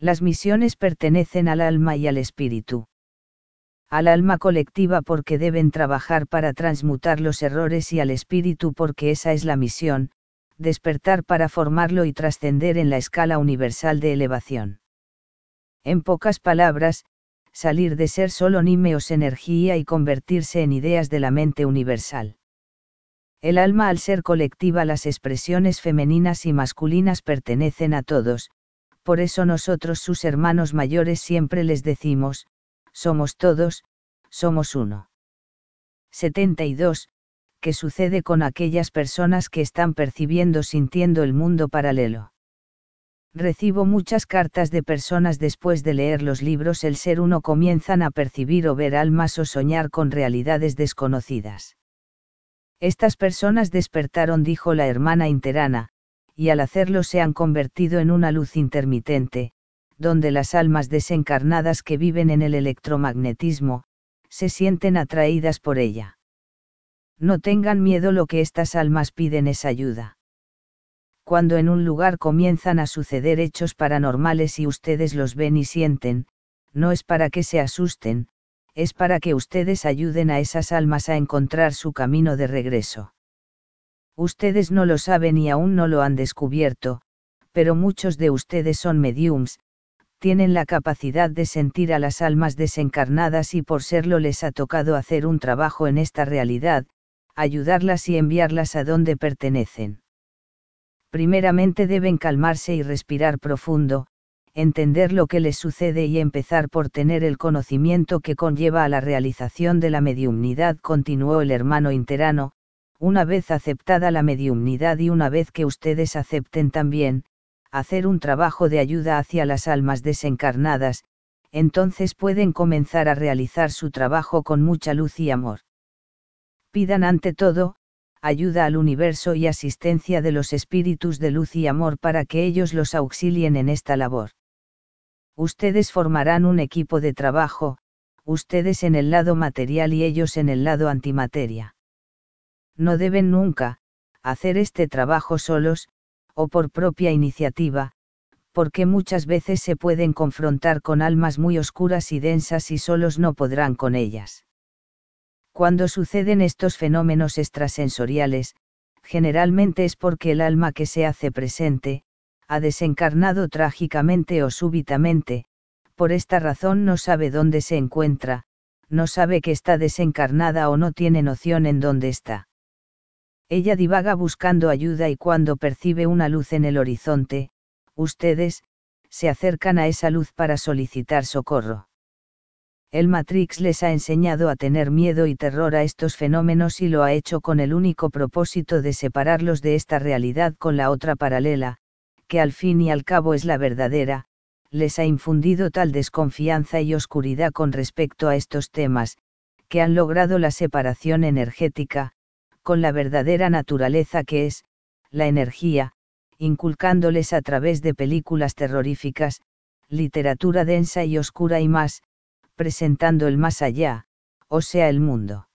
Las misiones pertenecen al alma y al espíritu. Al alma colectiva porque deben trabajar para transmutar los errores y al espíritu porque esa es la misión, despertar para formarlo y trascender en la escala universal de elevación. En pocas palabras, salir de ser solo nímeos energía y convertirse en ideas de la mente universal. El alma al ser colectiva, las expresiones femeninas y masculinas pertenecen a todos, por eso nosotros sus hermanos mayores siempre les decimos, somos todos, somos uno. 72. ¿Qué sucede con aquellas personas que están percibiendo, sintiendo el mundo paralelo? Recibo muchas cartas de personas después de leer los libros El Ser Uno comienzan a percibir o ver almas o soñar con realidades desconocidas. Estas personas despertaron, dijo la hermana Interana, y al hacerlo se han convertido en una luz intermitente, donde las almas desencarnadas que viven en el electromagnetismo, se sienten atraídas por ella. No tengan miedo, lo que estas almas piden es ayuda. Cuando en un lugar comienzan a suceder hechos paranormales y ustedes los ven y sienten, no es para que se asusten, es para que ustedes ayuden a esas almas a encontrar su camino de regreso. Ustedes no lo saben y aún no lo han descubierto, pero muchos de ustedes son mediums, tienen la capacidad de sentir a las almas desencarnadas y por serlo les ha tocado hacer un trabajo en esta realidad, ayudarlas y enviarlas a donde pertenecen. Primeramente deben calmarse y respirar profundo, entender lo que les sucede y empezar por tener el conocimiento que conlleva a la realización de la mediumnidad, continuó el hermano Interano. Una vez aceptada la mediumnidad y una vez que ustedes acepten también, hacer un trabajo de ayuda hacia las almas desencarnadas, entonces pueden comenzar a realizar su trabajo con mucha luz y amor. Pidan ante todo, ayuda al universo y asistencia de los espíritus de luz y amor para que ellos los auxilien en esta labor. Ustedes formarán un equipo de trabajo, ustedes en el lado material y ellos en el lado antimateria. No deben nunca hacer este trabajo solos, o por propia iniciativa, porque muchas veces se pueden confrontar con almas muy oscuras y densas y solos no podrán con ellas. Cuando suceden estos fenómenos extrasensoriales, generalmente es porque el alma que se hace presente, ha desencarnado trágicamente o súbitamente, por esta razón no sabe dónde se encuentra, no sabe que está desencarnada o no tiene noción en dónde está. Ella divaga buscando ayuda y cuando percibe una luz en el horizonte, ustedes, se acercan a esa luz para solicitar socorro. El Matrix les ha enseñado a tener miedo y terror a estos fenómenos y lo ha hecho con el único propósito de separarlos de esta realidad con la otra paralela, que al fin y al cabo es la verdadera. Les ha infundido tal desconfianza y oscuridad con respecto a estos temas, que han logrado la separación energética, con la verdadera naturaleza que es, la energía, inculcándoles a través de películas terroríficas, literatura densa y oscura y más, presentando el más allá, o sea el mundo.